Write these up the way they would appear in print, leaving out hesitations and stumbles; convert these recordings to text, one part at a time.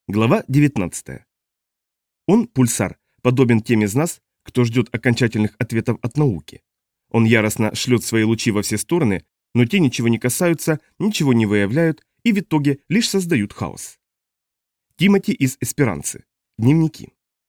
Глава 19. Он, пульсар, подобен тем из нас, кто ждет окончательных ответов от науки. Он яростно шлет свои лучи во все стороны, но те ничего не касаются, ничего не выявляют и в итоге лишь создают хаос. Тимоти из Эсперанцы. Дневники.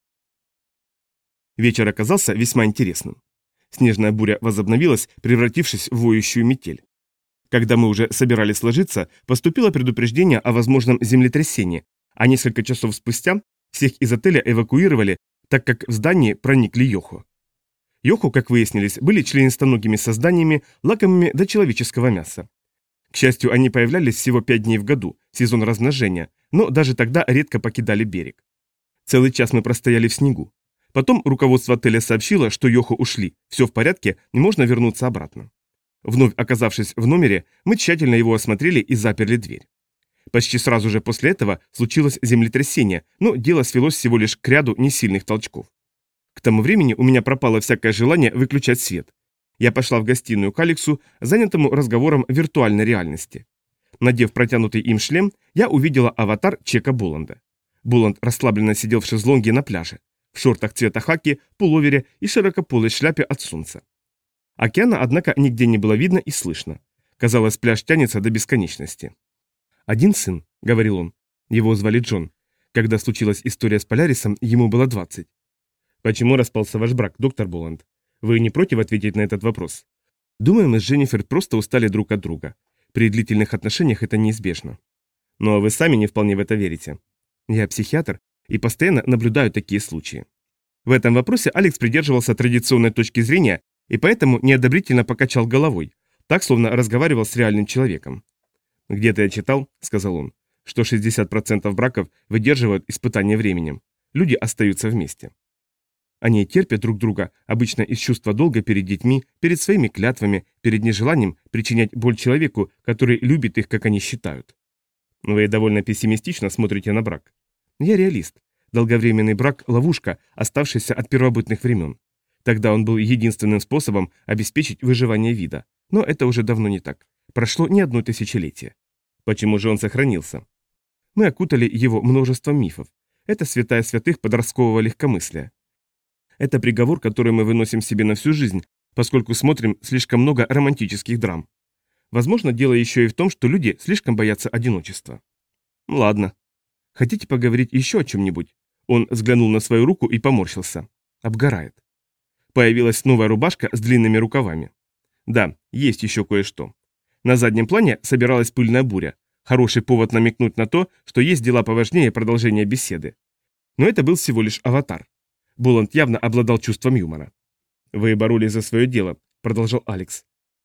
Вечер оказался весьма интересным. Снежная буря возобновилась, превратившись в воющую метель. Когда мы уже собирались ложиться, поступило предупреждение о возможном землетрясении, а несколько часов спустя всех из отеля эвакуировали, так как в здании проникли Йохо. Йохо, как выяснились, были членистоногими созданиями, лакомыми до человеческого мяса. К счастью, они появлялись всего 5 дней в году, сезон размножения, но даже тогда редко покидали берег. Целый час мы простояли в снегу. Потом руководство отеля сообщило, что Йохо ушли, все в порядке и можно вернуться обратно. Вновь оказавшись в номере, мы тщательно его осмотрели и заперли дверь. Почти сразу же после этого случилось землетрясение, но дело свелось всего лишь к ряду несильных толчков. К тому времени у меня пропало всякое желание выключать свет. Я пошла в гостиную к Алексу, занятому разговором в виртуальной реальности. Надев протянутый им шлем, я увидела аватар Чека Боланда. Боланд расслабленно сидел в шезлонге на пляже, в шортах цвета хаки, пуловере и широкополой шляпе от солнца. Океана, однако, нигде не было видно и слышно. Казалось, пляж тянется до бесконечности. «Один сын», — говорил он. Его звали Джон. Когда случилась история с Полярисом, ему было 20. «Почему распался ваш брак, доктор Боланд? Вы не против ответить на этот вопрос?» «Думаю, мы с Дженнифер просто устали друг от друга. При длительных отношениях это неизбежно». «Но вы сами не вполне в это верите». «Я психиатр и постоянно наблюдаю такие случаи». В этом вопросе Алекс придерживался традиционной точки зрения и поэтому неодобрительно покачал головой, так, словно разговаривал с реальным человеком. «Где-то я читал, — сказал он, — что 60% браков выдерживают испытания временем. Люди остаются вместе. Они терпят друг друга, обычно из чувства долга перед детьми, перед своими клятвами, перед нежеланием причинять боль человеку, который любит их, как они считают. Вы довольно пессимистично смотрите на брак. Я реалист. Долговременный брак – ловушка, оставшаяся от первобытных времен. Тогда он был единственным способом обеспечить выживание вида. Но это уже давно не так. Прошло не одно тысячелетие. Почему же он сохранился? Мы окутали его множеством мифов. Это святая святых подросткового легкомыслия. Это приговор, который мы выносим себе на всю жизнь, поскольку смотрим слишком много романтических драм. Возможно, дело еще и в том, что люди слишком боятся одиночества. Ладно. Хотите поговорить еще о чем-нибудь? Он взглянул на свою руку и поморщился. Обгорает. Появилась новая рубашка с длинными рукавами. Да, есть еще кое-что. На заднем плане собиралась пыльная буря. Хороший повод намекнуть на то, что есть дела поважнее продолжения беседы. Но это был всего лишь аватар. Боланд явно обладал чувством юмора. «Вы боролись за свое дело», — продолжал Алекс.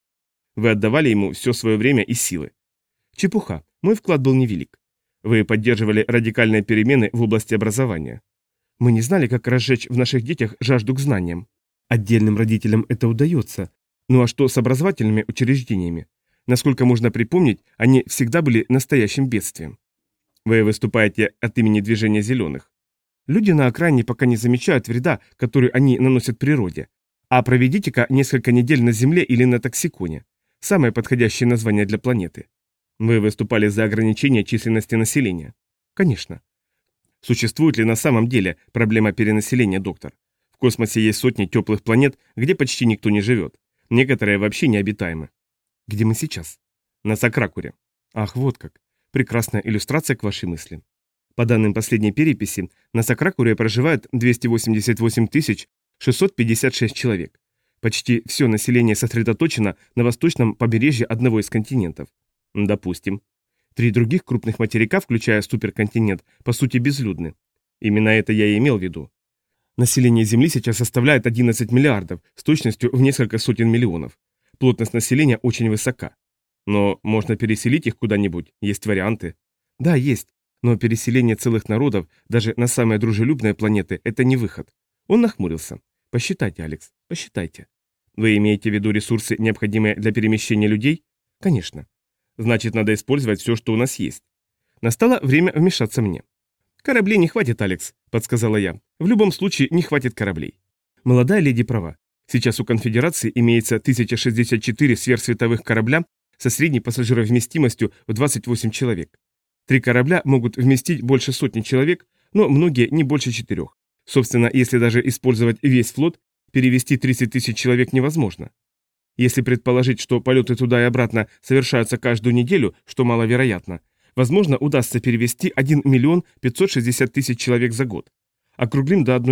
«Вы отдавали ему все свое время и силы. Чепуха, мой вклад был невелик. Вы поддерживали радикальные перемены в области образования. Мы не знали, как разжечь в наших детях жажду к знаниям. Отдельным родителям это удается. Ну а что с образовательными учреждениями? Насколько можно припомнить, они всегда были настоящим бедствием. Вы выступаете от имени движения зеленых. Люди на окраине пока не замечают вреда, который они наносят природе. А проведите-ка несколько недель на Земле или на Токсиконе. Самое подходящее название для планеты. Вы выступали за ограничение численности населения. Конечно. Существует ли на самом деле проблема перенаселения, доктор? В космосе есть сотни теплых планет, где почти никто не живет. Некоторые вообще необитаемы. Где мы сейчас? На Сакракуре. Ах, вот как. Прекрасная иллюстрация к вашей мысли. По данным последней переписи, на Сакракуре проживает 288 656 человек. Почти все население сосредоточено на восточном побережье одного из континентов. Допустим. 3 других крупных материка, включая суперконтинент, по сути безлюдны. Именно это я и имел в виду. Население Земли сейчас составляет 11 миллиардов, с точностью в несколько сотен миллионов. Плотность населения очень высока. Но можно переселить их куда-нибудь, есть варианты. Да, есть, но переселение целых народов, даже на самые дружелюбные планеты, это не выход. Он нахмурился. Посчитайте, Алекс, посчитайте. Вы имеете в виду ресурсы, необходимые для перемещения людей? Конечно. Значит, надо использовать все, что у нас есть. Настало время вмешаться мне. «Кораблей не хватит, Алекс», — подсказала я. «В любом случае не хватит кораблей». Молодая леди права. Сейчас у конфедерации имеется 1064 сверхсветовых корабля со средней пассажировместимостью в 28 человек. 3 корабля могут вместить больше сотни человек, но многие не больше 4. Собственно, если даже использовать весь флот, перевести 30 тысяч человек невозможно. Если предположить, что полеты туда и обратно совершаются каждую неделю, что маловероятно, возможно, удастся перевести 1 миллион 560 тысяч человек за год. Округлим до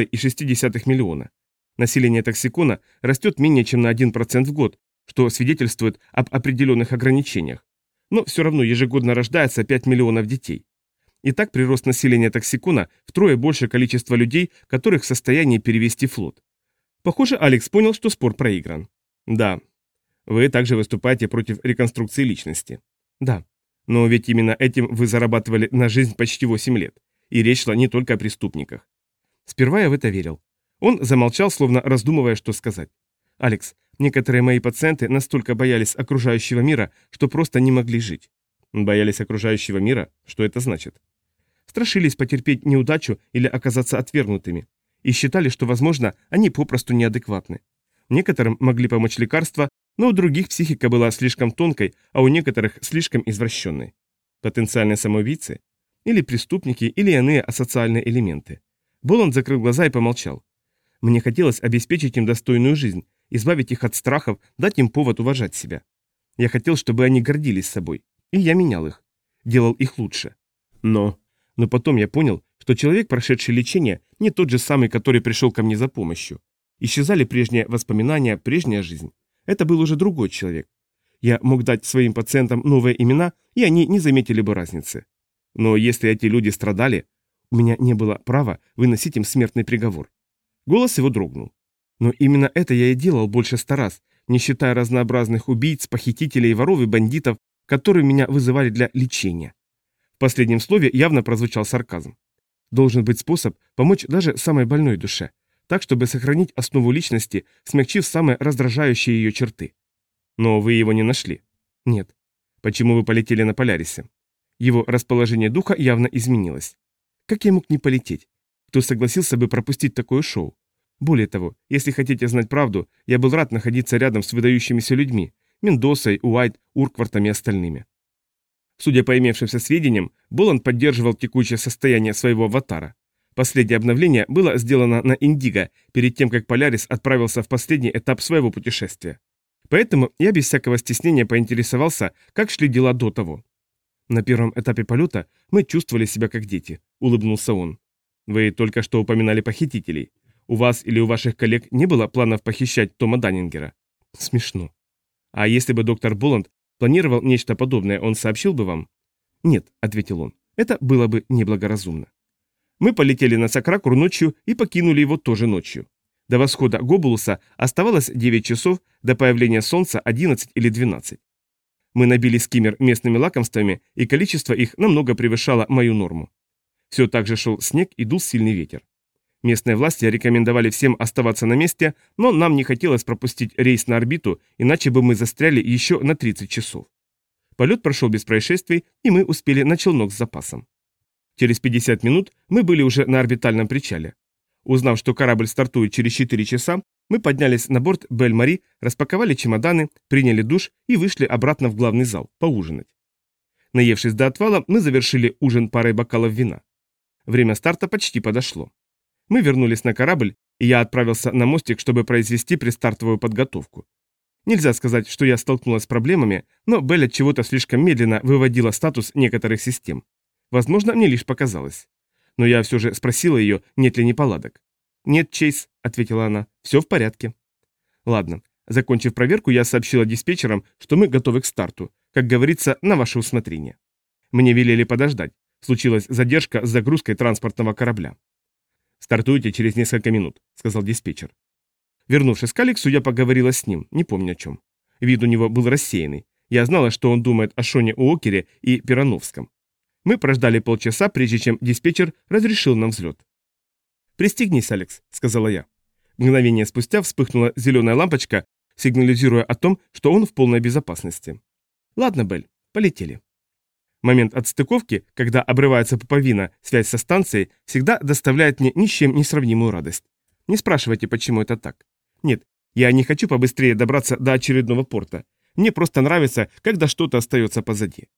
1,6 миллиона. Население Токсикона растет менее чем на 1% в год, что свидетельствует об определенных ограничениях. Но все равно ежегодно рождается 5 миллионов детей. Итак, прирост населения Токсикона втрое больше количества людей, которых в состоянии перевести флот. Похоже, Алекс понял, что спор проигран. Да. Вы также выступаете против реконструкции личности. Да. Но ведь именно этим вы зарабатывали на жизнь почти 8 лет. И речь шла не только о преступниках. Сперва я в это верил. Он замолчал, словно раздумывая, что сказать. Алекс, некоторые мои пациенты настолько боялись окружающего мира, что просто не могли жить. Боялись окружающего мира? Что это значит? Страшились потерпеть неудачу или оказаться отвергнутыми. И считали, что, возможно, они попросту неадекватны. Некоторым могли помочь лекарства, но у других психика была слишком тонкой, а у некоторых слишком извращенной. Потенциальные самоубийцы? Или преступники, или иные асоциальные элементы. Боланд закрыл глаза и помолчал. Мне хотелось обеспечить им достойную жизнь, избавить их от страхов, дать им повод уважать себя. Я хотел, чтобы они гордились собой. И я менял их. Делал их лучше. Но потом я понял, что человек, прошедший лечение, не тот же самый, который пришел ко мне за помощью. Исчезали прежние воспоминания, прежняя жизнь. Это был уже другой человек. Я мог дать своим пациентам новые имена, и они не заметили бы разницы. Но если эти люди страдали, у меня не было права выносить им смертный приговор. Голос его дрогнул. Но именно это я и делал больше 100 раз, не считая разнообразных убийц, похитителей, воров и бандитов, которые меня вызывали для лечения. В последнем слове явно прозвучал сарказм. Должен быть способ помочь даже самой больной душе, так, чтобы сохранить основу личности, смягчив самые раздражающие ее черты. Но вы его не нашли? Нет. Почему вы полетели на Полярисе? Его расположение духа явно изменилось. Как я мог не полететь? Кто согласился бы пропустить такое шоу? Более того, если хотите знать правду, я был рад находиться рядом с выдающимися людьми, Мендосой, Уайт, Урквартом и остальными. Судя по имевшимся сведениям, Боланд поддерживал текущее состояние своего аватара. Последнее обновление было сделано на Индиго, перед тем, как Полярис отправился в последний этап своего путешествия. Поэтому я без всякого стеснения поинтересовался, как шли дела до того. На первом этапе полета мы чувствовали себя как дети, улыбнулся он. Вы только что упоминали похитителей. У вас или у ваших коллег не было планов похищать Тома Даннингера? Смешно. А если бы доктор Боланд планировал нечто подобное, он сообщил бы вам? Нет, ответил он. Это было бы неблагоразумно. Мы полетели на Сакракур ночью и покинули его тоже ночью. До восхода Гобулуса оставалось 9 часов, до появления солнца 11 или 12. Мы набили скиммер местными лакомствами, и количество их намного превышало мою норму. Все так же шел снег и дул сильный ветер. Местные власти рекомендовали всем оставаться на месте, но нам не хотелось пропустить рейс на орбиту, иначе бы мы застряли еще на 30 часов. Полет прошел без происшествий, и мы успели на челнок с запасом. Через 50 минут мы были уже на орбитальном причале. Узнав, что корабль стартует через 4 часа, мы поднялись на борт Бель-Мари, распаковали чемоданы, приняли душ и вышли обратно в главный зал, поужинать. Наевшись до отвала, мы завершили ужин парой бокалов вина. Время старта почти подошло. Мы вернулись на корабль, и я отправился на мостик, чтобы произвести предстартовую подготовку. Нельзя сказать, что я столкнулась с проблемами, но Белль от чего-то слишком медленно выводила статус некоторых систем. Возможно, мне лишь показалось. Но я все же спросила ее, нет ли неполадок. «Нет, Чейз», — ответила она, — «все в порядке». Ладно. Закончив проверку, я сообщила диспетчерам, что мы готовы к старту, как говорится, на ваше усмотрение. Мне велели подождать. Случилась задержка с загрузкой транспортного корабля. «Стартуйте через несколько минут», — сказал диспетчер. Вернувшись к Алексу, я поговорила с ним, не помню о чем. Вид у него был рассеянный. Я знала, что он думает о Шоне Уокере и Пирановском. Мы прождали полчаса, прежде чем диспетчер разрешил нам взлет. «Пристегнись, Алекс», — сказала я. Мгновение спустя вспыхнула зеленая лампочка, сигнализируя о том, что он в полной безопасности. «Ладно, Белль, полетели». Момент отстыковки, когда обрывается пуповина, связь со станцией, всегда доставляет мне ни с чем не сравнимую радость. Не спрашивайте, почему это так. Нет, я не хочу побыстрее добраться до очередного порта. Мне просто нравится, когда что-то остается позади.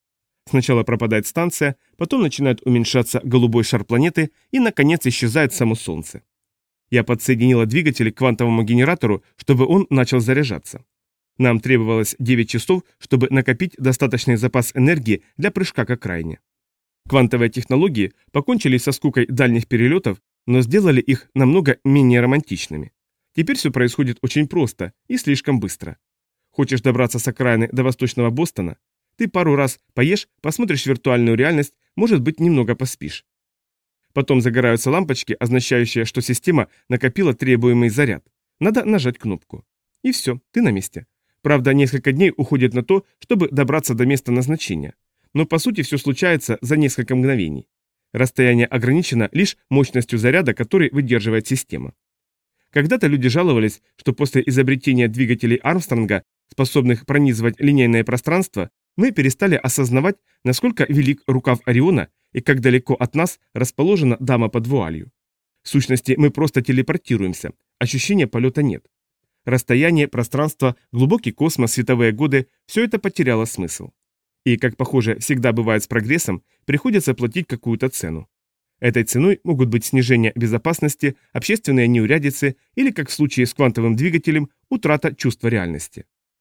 Сначала пропадает станция, потом начинает уменьшаться голубой шар планеты и, наконец, исчезает само Солнце. Я подсоединила двигатели к квантовому генератору, чтобы он начал заряжаться. Нам требовалось 9 часов, чтобы накопить достаточный запас энергии для прыжка к окраине. Квантовые технологии покончили со скукой дальних перелетов, но сделали их намного менее романтичными. Теперь все происходит очень просто и слишком быстро. Хочешь добраться с окраины до восточного Бостона? Ты пару раз поешь, посмотришь виртуальную реальность, может быть, немного поспишь. Потом загораются лампочки, означающие, что система накопила требуемый заряд. Надо нажать кнопку. И все, ты на месте. Правда, несколько дней уходит на то, чтобы добраться до места назначения. Но по сути все случается за несколько мгновений. Расстояние ограничено лишь мощностью заряда, который выдерживает система. Когда-то люди жаловались, что после изобретения двигателей Армстронга, способных пронизывать линейное пространство, мы перестали осознавать, насколько велик рукав Ориона и как далеко от нас расположена дама под вуалью. В сущности, мы просто телепортируемся, ощущения полета нет. Расстояние, пространство, глубокий космос, световые годы – все это потеряло смысл. И, как похоже всегда бывает с прогрессом, приходится платить какую-то цену. Этой ценой могут быть снижение безопасности, общественные неурядицы или, как в случае с квантовым двигателем, утрата чувства реальности.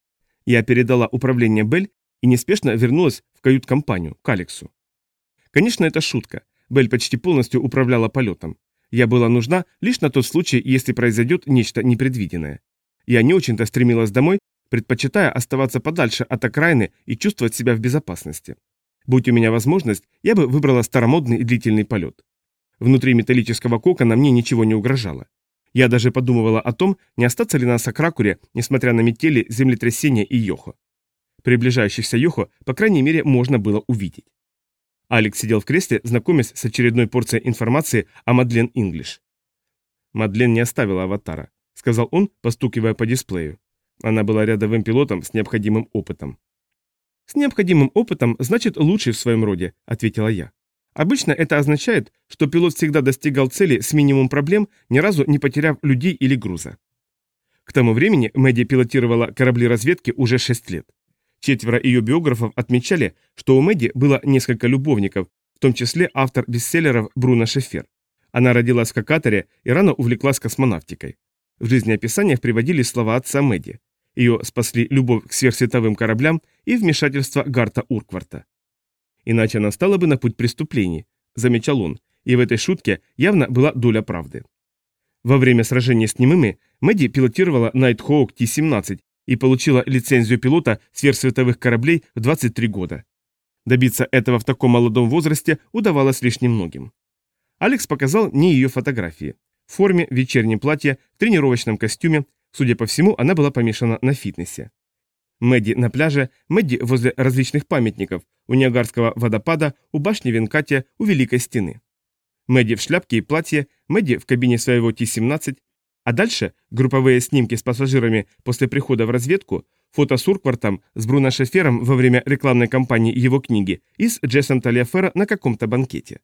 Я передала управление Белль и неспешно вернулась в кают-компанию, к Алексу. Конечно, это шутка. Белль почти полностью управляла полетом. Я была нужна лишь на тот случай, если произойдет нечто непредвиденное. Я не очень-то стремилась домой, предпочитая оставаться подальше от окраины и чувствовать себя в безопасности. Будь у меня возможность, я бы выбрала старомодный и длительный полет. Внутри металлического кокона мне ничего не угрожало. Я даже подумывала о том, не остаться ли на Сакракуре, несмотря на метели, землетрясения и Йохо. Приближающихся Йохо, по крайней мере, можно было увидеть. Алекс сидел в кресле, знакомясь с очередной порцией информации о Мадлен Инглиш. «Мадлен не оставила аватара», — сказал он, постукивая по дисплею. Она была рядовым пилотом с необходимым опытом. «С необходимым опытом значит лучший в своем роде», — ответила я. «Обычно это означает, что пилот всегда достигал цели с минимумом проблем, ни разу не потеряв людей или груза». К тому времени Мэдди пилотировала корабли разведки уже 6 лет. 4 ее биографов отмечали, что у Мэдди было несколько любовников, в том числе автор бестселлеров Бруно Шефер. Она родилась в Кокаторе и рано увлеклась космонавтикой. В жизнеописаниях приводились слова отца Мэдди. Ее спасли любовь к сверхсветовым кораблям и вмешательство Гарта Уркварта. Иначе она стала бы на путь преступлений, замечал он, и в этой шутке явно была доля правды. Во время сражения с немыми Мэдди пилотировала Найтхоук Т-17 и получила лицензию пилота сверхсветовых кораблей в 23 года. Добиться этого в таком молодом возрасте удавалось лишь немногим. Алекс показал мне ее фотографии. В форме, в вечернем платье, в тренировочном костюме. Судя по всему, она была помешана на фитнесе. Мэдди на пляже, Мэдди возле различных памятников, у Ниагарского водопада, у башни Венкатия, у Великой Стены. Мэдди в шляпке и платье, Мэдди в кабине своего Т-17, а дальше групповые снимки с пассажирами после прихода в разведку, фото с Урквартом, с Бруно Шефером во время рекламной кампании его книги и с Джессом Талиаферро на каком-то банкете.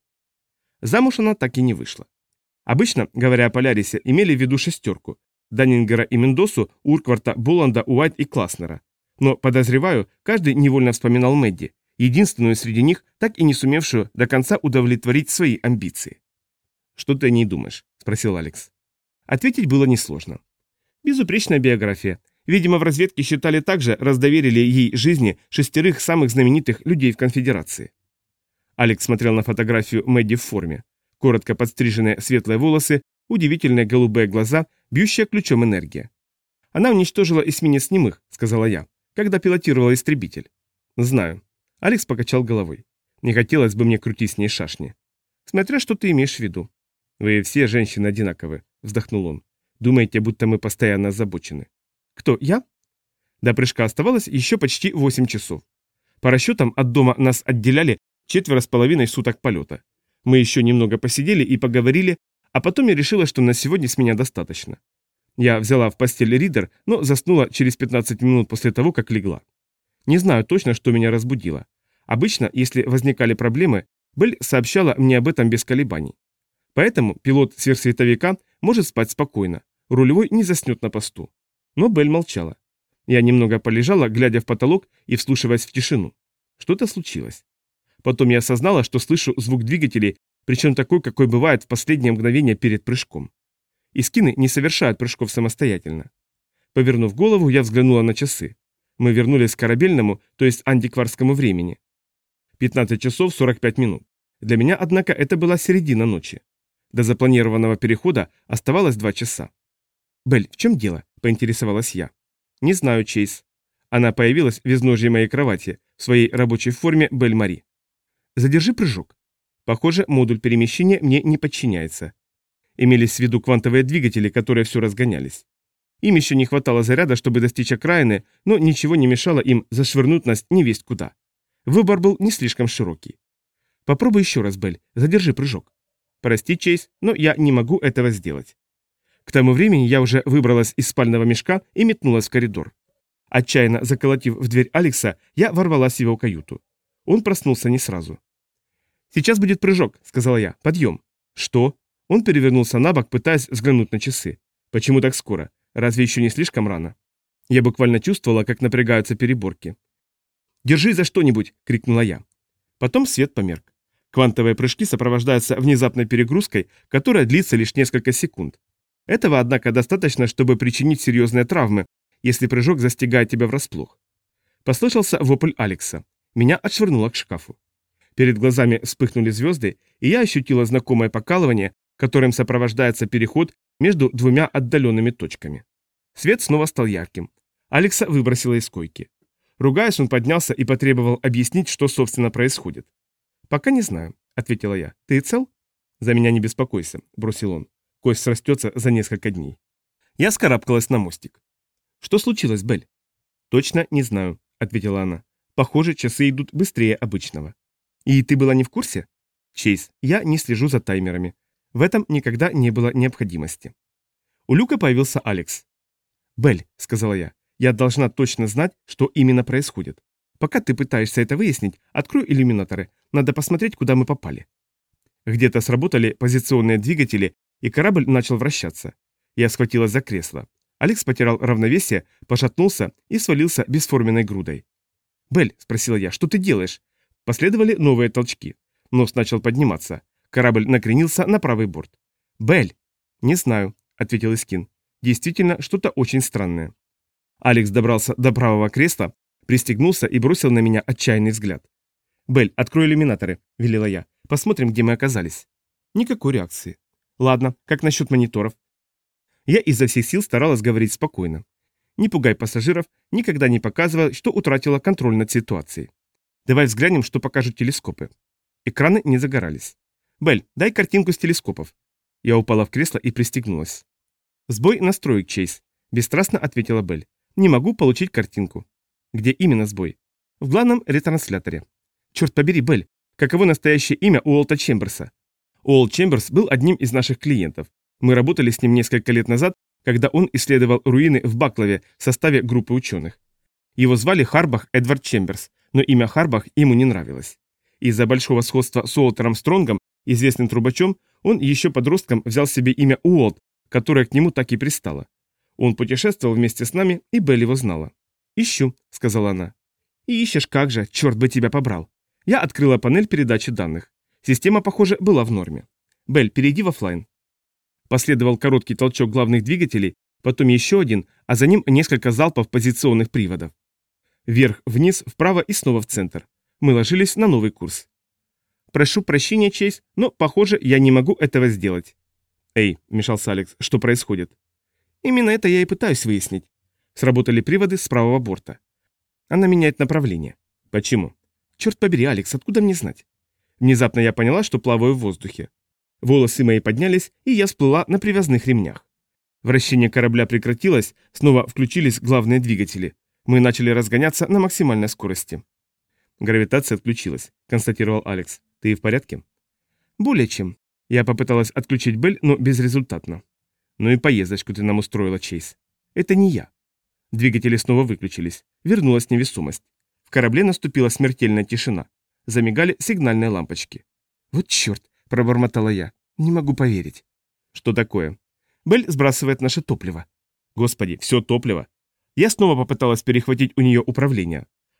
Замуж она так и не вышла. Обычно, говоря о Полярисе, имели в виду шестерку – Даннингера и Мендосу, Уркварта, Боланда, Уайт и Класнера. Но, подозреваю, каждый невольно вспоминал Мэдди, единственную среди них, так и не сумевшую до конца удовлетворить свои амбиции. «Что ты о ней думаешь?» – спросил Алекс. Ответить было несложно. Безупречная биография. Видимо, в разведке считали также, раз доверили ей жизни 6 самых знаменитых людей в конфедерации. Алекс смотрел на фотографию Мэдди в форме. Коротко подстриженные светлые волосы, удивительные голубые глаза, бьющая ключом энергия. «Она уничтожила эсминец немых», — сказала я, когда пилотировала истребитель. «Знаю». Алекс покачал головой. «Не хотелось бы мне крутить с ней шашни». «Смотря что ты имеешь в виду». «Вы все женщины одинаковы», — вздохнул он. «Думаете, будто мы постоянно озабочены». «Кто, я?» До прыжка оставалось еще почти 8 часов. По расчетам, от дома нас отделяли 4,5 суток полета. Мы еще немного посидели и поговорили, а потом я решила, что на сегодня с меня достаточно. Я взяла в постель ридер, но заснула через 15 минут после того, как легла. Не знаю точно, что меня разбудило. Обычно, если возникали проблемы, Белль сообщала мне об этом без колебаний. Поэтому пилот сверхсветовика может спать спокойно, рулевой не заснет на посту. Но Белль молчала. Я немного полежала, глядя в потолок и вслушиваясь в тишину. Что-то случилось. Потом я осознала, что слышу звук двигателей, причем такой, какой бывает в последнее мгновение перед прыжком. Искины не совершают прыжков самостоятельно. Повернув голову, я взглянула на часы. Мы вернулись к корабельному, то есть антикварскому времени. 15 часов 45 минут. Для меня, однако, это была середина ночи. До запланированного перехода оставалось 2 часа. «Белль, в чем дело?» – поинтересовалась я. «Не знаю, Чейз». Она появилась в изножье моей кровати, в своей рабочей форме Белль-Мари. «Задержи прыжок». Похоже, модуль перемещения мне не подчиняется. Имелись в виду квантовые двигатели, которые все разгонялись. Им еще не хватало заряда, чтобы достичь окраины, но ничего не мешало им зашвырнуть нас невесть куда. Выбор был не слишком широкий. «Попробуй еще раз, Белль, задержи прыжок». «Прости, Чейз, но я не могу этого сделать». К тому времени я уже выбралась из спального мешка и метнулась в коридор. Отчаянно заколотив в дверь Алекса, я ворвалась в его каюту. Он проснулся не сразу. «Сейчас будет прыжок», — сказала я. «Подъем». «Что?» Он перевернулся на бок, пытаясь взглянуть на часы. «Почему так скоро? Разве еще не слишком рано?» Я буквально чувствовала, как напрягаются переборки. «Держись за что-нибудь!» — крикнула я. Потом свет померк. Квантовые прыжки сопровождаются внезапной перегрузкой, которая длится лишь несколько секунд. Этого, однако, достаточно, чтобы причинить серьезные травмы, если прыжок застигает тебя врасплох. Послышался вопль Алекса. Меня отшвырнуло к шкафу. Перед глазами вспыхнули звезды, и я ощутила знакомое покалывание, которым сопровождается переход между двумя отдаленными точками. Свет снова стал ярким. Алекса выбросила из койки. Ругаясь, он поднялся и потребовал объяснить, что, собственно, происходит. «Пока не знаю», — ответила я. «Ты цел?» «За меня не беспокойся», — бросил он. «Кость срастется за несколько дней». Я скарабкалась на мостик. «Что случилось, Белль?» «Точно не знаю», — ответила она. «Похоже, часы идут быстрее обычного». «И ты была не в курсе?» «Чейз, я не слежу за таймерами. В этом никогда не было необходимости». У люка появился Алекс. «Белль», — сказала я должна точно знать, что именно происходит. Пока ты пытаешься это выяснить, открой иллюминаторы. Надо посмотреть, куда мы попали». Где-то сработали позиционные двигатели, и корабль начал вращаться. Я схватилась за кресло. Алекс потерял равновесие, пошатнулся и свалился бесформенной грудой. «Белль», — спросила я, — «что ты делаешь?» Последовали новые толчки. Нос начал подниматься. Корабль накренился на правый борт. «Белль!» «Не знаю», — ответил Искин. «Действительно, что-то очень странное». Алекс добрался до правого кресла, пристегнулся и бросил на меня отчаянный взгляд. «Белль, открой иллюминаторы», — велела я. «Посмотрим, где мы оказались». Никакой реакции. «Ладно, как насчет мониторов?» Я изо всех сил старалась говорить спокойно. Не пугай пассажиров, никогда не показывая, что утратила контроль над ситуацией. Давай взглянем, что покажут телескопы. Экраны не загорались. «Белль, дай картинку с телескопов». Я упала в кресло и пристегнулась. «Сбой настроек, Чейз», — бесстрастно ответила Белль. «Не могу получить картинку». «Где именно сбой?» «В главном ретрансляторе». «Черт побери, Белль, каково настоящее имя Уолта Чемберса?» Уолт Чемберс был одним из наших клиентов. Мы работали с ним несколько лет назад, когда он исследовал руины в Баклаве в составе группы ученых. Его звали Харбах Эдвард Чемберс, но имя Харбах ему не нравилось. Из-за большого сходства с Уолтером Стронгом, известным трубачом, он еще подростком взял себе имя Уолт, которое к нему так и пристало. Он путешествовал вместе с нами, и Белль его знала. «Ищу», — сказала она. «И ищешь как же, черт бы тебя побрал». Я открыла панель передачи данных. Система, похоже, была в норме. «Белль, перейди в офлайн». Последовал короткий толчок главных двигателей, потом еще один, а за ним несколько залпов позиционных приводов. Вверх, вниз, вправо и снова в центр. Мы ложились на новый курс. «Прошу прощения, Чейз, но, похоже, я не могу этого сделать». «Эй», — вмешался Алекс, — «что происходит?» «Именно это я и пытаюсь выяснить». Сработали приводы с правого борта. Она меняет направление. «Почему?» «Черт побери, Алекс, откуда мне знать?» Внезапно я поняла, что плаваю в воздухе. Волосы мои поднялись, и я всплыла на привязных ремнях. Вращение корабля прекратилось, снова включились главные двигатели. Мы начали разгоняться на максимальной скорости. «Гравитация отключилась», — констатировал Алекс. «Ты в порядке?» «Более чем». Я попыталась отключить Белль, но безрезультатно. «Ну и поездочку ты нам устроила, Чейз». «Это не я». Двигатели снова выключились. Вернулась невесомость. В корабле наступила смертельная тишина. Замигали сигнальные лампочки. «Вот черт!» – пробормотала я. «Не могу поверить». «Что такое?» «Белль сбрасывает наше топливо». «Господи, все топливо!» Я снова попыталась перехватить у нее управление.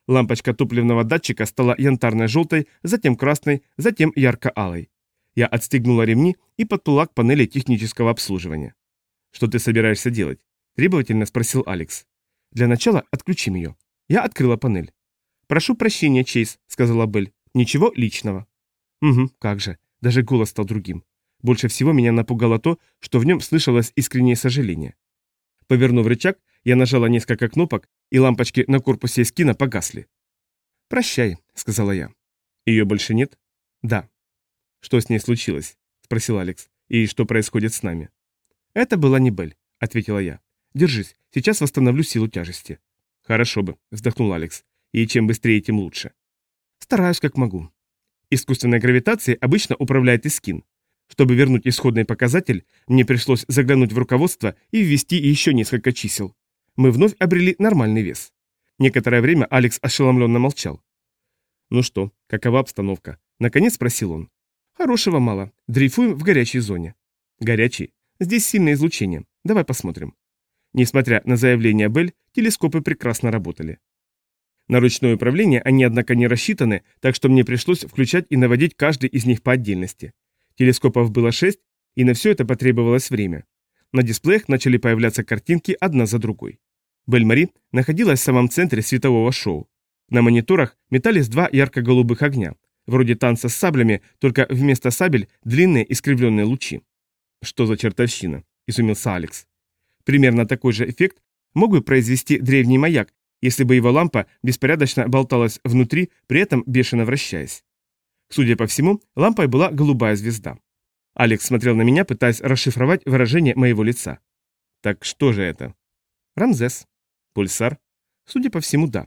Лампочка топливного датчика стала янтарно-желтой, затем красной, затем ярко-алой. Я отстегнула ремни и подплыла к панели технического обслуживания. «Что ты собираешься делать?» – требовательно спросил Алекс. «Для начала отключим ее». Я открыла панель. «Прошу прощения, Чейз», – сказала Белль. «Ничего личного». «Угу, как же». Даже голос стал другим. Больше всего меня напугало то, что в нем слышалось искреннее сожаление. Повернув рычаг, я нажала несколько кнопок, и лампочки на корпусе эскина погасли. «Прощай», — сказала я. «Ее больше нет?» «Да». «Что с ней случилось?» — спросил Алекс. «И что происходит с нами?» «Это была не Белль», — ответила я. «Держись, сейчас восстановлю силу тяжести». «Хорошо бы», — вздохнул Алекс. «И чем быстрее, тем лучше». «Стараюсь, как могу». Искусственной гравитацией обычно управляет эскин. Чтобы вернуть исходный показатель, мне пришлось заглянуть в руководство и ввести еще несколько чисел. Мы вновь обрели нормальный вес. Некоторое время Алекс ошеломленно молчал. «Ну что, какова обстановка?» Наконец спросил он. «Хорошего мало. Дрейфуем в горячей зоне». «Горячий? Здесь сильное излучение. Давай посмотрим». Несмотря на заявление Белль, телескопы прекрасно работали. На ручное управление они, однако, не рассчитаны, так что мне пришлось включать и наводить каждый из них по отдельности. Телескопов было 6, и на все это потребовалось время. На дисплеях начали появляться картинки одна за другой. Бель-Мари находилась в самом центре светового шоу. На мониторах метались два ярко-голубых огня, вроде танца с саблями, только вместо сабель длинные искривленные лучи. «Что за чертовщина?» – изумился Алекс. Примерно такой же эффект мог бы произвести древний маяк, если бы его лампа беспорядочно болталась внутри, при этом бешено вращаясь. Судя по всему, лампой была голубая звезда. Алекс смотрел на меня, пытаясь расшифровать выражение моего лица. «Так что же это?» «Рамзес». «Пульсар?» «Судя по всему, да».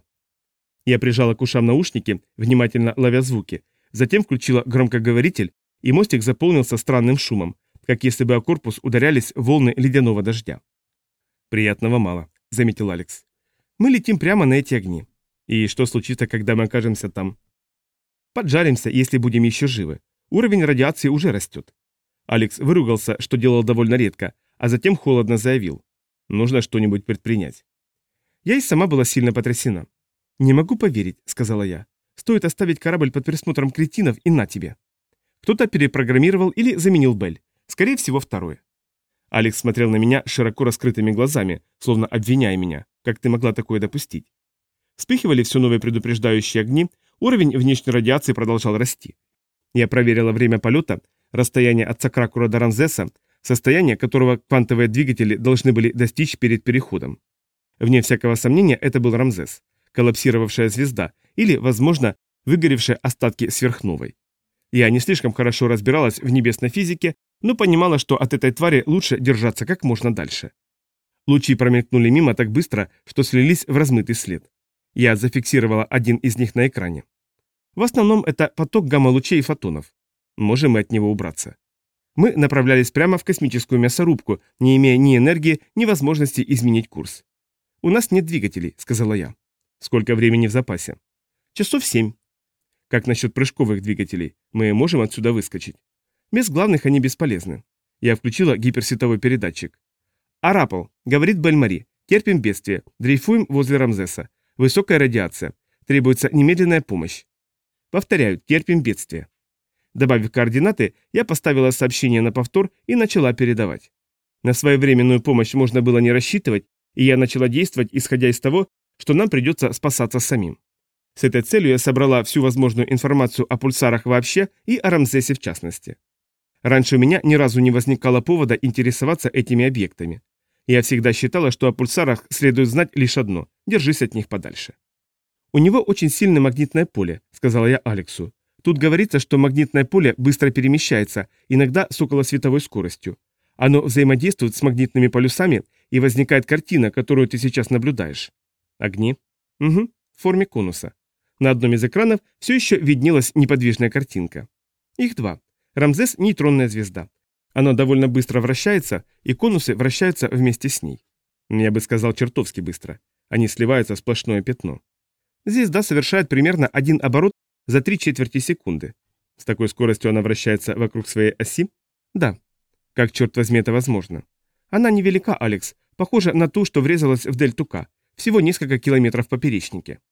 Я прижала к ушам наушники, внимательно ловя звуки, затем включила громкоговоритель, и мостик заполнился странным шумом, как если бы о корпус ударялись волны ледяного дождя. «Приятного мало», — заметил Алекс. «Мы летим прямо на эти огни. И что случится, когда мы окажемся там?» «Поджаримся, если будем еще живы. Уровень радиации уже растет». Алекс выругался, что делал довольно редко, а затем холодно заявил. «Нужно что-нибудь предпринять». Я и сама была сильно потрясена. «Не могу поверить», — сказала я. «Стоит оставить корабль под присмотром кретинов, и на тебе». Кто-то перепрограммировал или заменил Белль. Скорее всего, второе. Алекс смотрел на меня широко раскрытыми глазами, словно обвиняя меня. Как ты могла такое допустить? Вспыхивали все новые предупреждающие огни, уровень внешней радиации продолжал расти. Я проверила время полета, расстояние от Сакракура до Рамзеса, состояние которого квантовые двигатели должны были достичь перед переходом. Вне всякого сомнения, это был Рамзес, коллапсировавшая звезда или, возможно, выгоревшие остатки сверхновой. Я не слишком хорошо разбиралась в небесной физике, но понимала, что от этой твари лучше держаться как можно дальше. Лучи промелькнули мимо так быстро, что слились в размытый след. Я зафиксировала один из них на экране. В основном это поток гамма-лучей и фотонов. Можем мы от него убраться. Мы направлялись прямо в космическую мясорубку, не имея ни энергии, ни возможности изменить курс. «У нас нет двигателей», — сказала я. «Сколько времени в запасе?» «Часов 7. Как насчет прыжковых двигателей? Мы можем отсюда выскочить?» «Без главных они бесполезны». Я включила гиперсветовой передатчик. «Арапл», — говорит Бель-Мари, — «терпим бедствие, дрейфуем возле Рамзеса. Высокая радиация. Требуется немедленная помощь». Повторяю, терпим бедствие. Добавив координаты, я поставила сообщение на повтор и начала передавать. На своевременную помощь можно было не рассчитывать, и я начала действовать, исходя из того, что нам придется спасаться самим. С этой целью я собрала всю возможную информацию о пульсарах вообще и о Рамзесе в частности. Раньше у меня ни разу не возникало повода интересоваться этими объектами. Я всегда считала, что о пульсарах следует знать лишь одно – держись от них подальше. «У него очень сильное магнитное поле», – сказала я Алексу. «Тут говорится, что магнитное поле быстро перемещается, иногда с околосветовой скоростью. Оно взаимодействует с магнитными полюсами, и возникает картина, которую ты сейчас наблюдаешь». «Огни?» «Угу, в форме конуса». На одном из экранов все еще виднелась неподвижная картинка. Их два. Рамзес – нейтронная звезда. Она довольно быстро вращается, и конусы вращаются вместе с ней. Я бы сказал, чертовски быстро. Они сливаются в сплошное пятно. Звезда совершает примерно один оборот за 3/4 секунды. С такой скоростью она вращается вокруг своей оси? Да. Как, черт возьми, это возможно? Она невелика, Алекс, похожа на ту, что врезалась в дельту К. Всего несколько километров в поперечнике.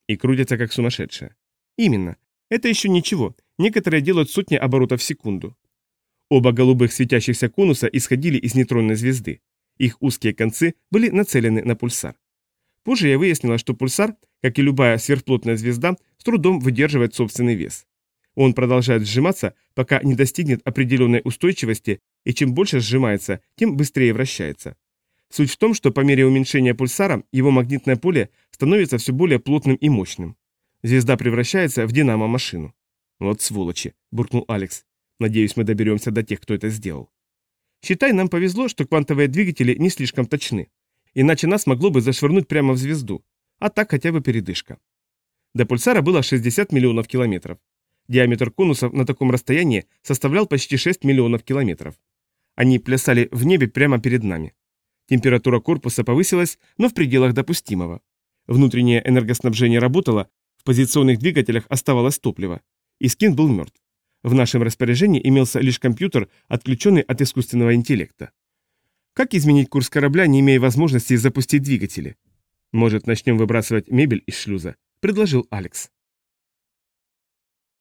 И крутятся как сумасшедшие. Именно. Это еще ничего. Некоторые делают сотни оборотов в секунду. Оба голубых светящихся конуса исходили из нейтронной звезды. Их узкие концы были нацелены на пульсар. Позже я выяснила, что пульсар, как и любая сверхплотная звезда, с трудом выдерживает собственный вес. Он продолжает сжиматься, пока не достигнет определенной устойчивости, и чем больше сжимается, тем быстрее вращается. Суть в том, что по мере уменьшения пульсара его магнитное поле становится все более плотным и мощным. Звезда превращается в динамо-машину. «Вот сволочи», – буркнул Алекс. «Надеюсь, мы доберемся до тех, кто это сделал». «Считай, нам повезло, что квантовые двигатели не слишком точны. Иначе нас могло бы зашвырнуть прямо в звезду. А так хотя бы передышка». До пульсара было 60 миллионов километров. Диаметр конусов на таком расстоянии составлял почти 6 миллионов километров. Они плясали в небе прямо перед нами. Температура корпуса повысилась, но в пределах допустимого. Внутреннее энергоснабжение работало, в позиционных двигателях оставалось топливо. Искин был мертв. В нашем распоряжении имелся лишь компьютер, отключенный от искусственного интеллекта. Как изменить курс корабля, не имея возможности запустить двигатели? «Может, начнем выбрасывать мебель из шлюза?» – предложил Алекс.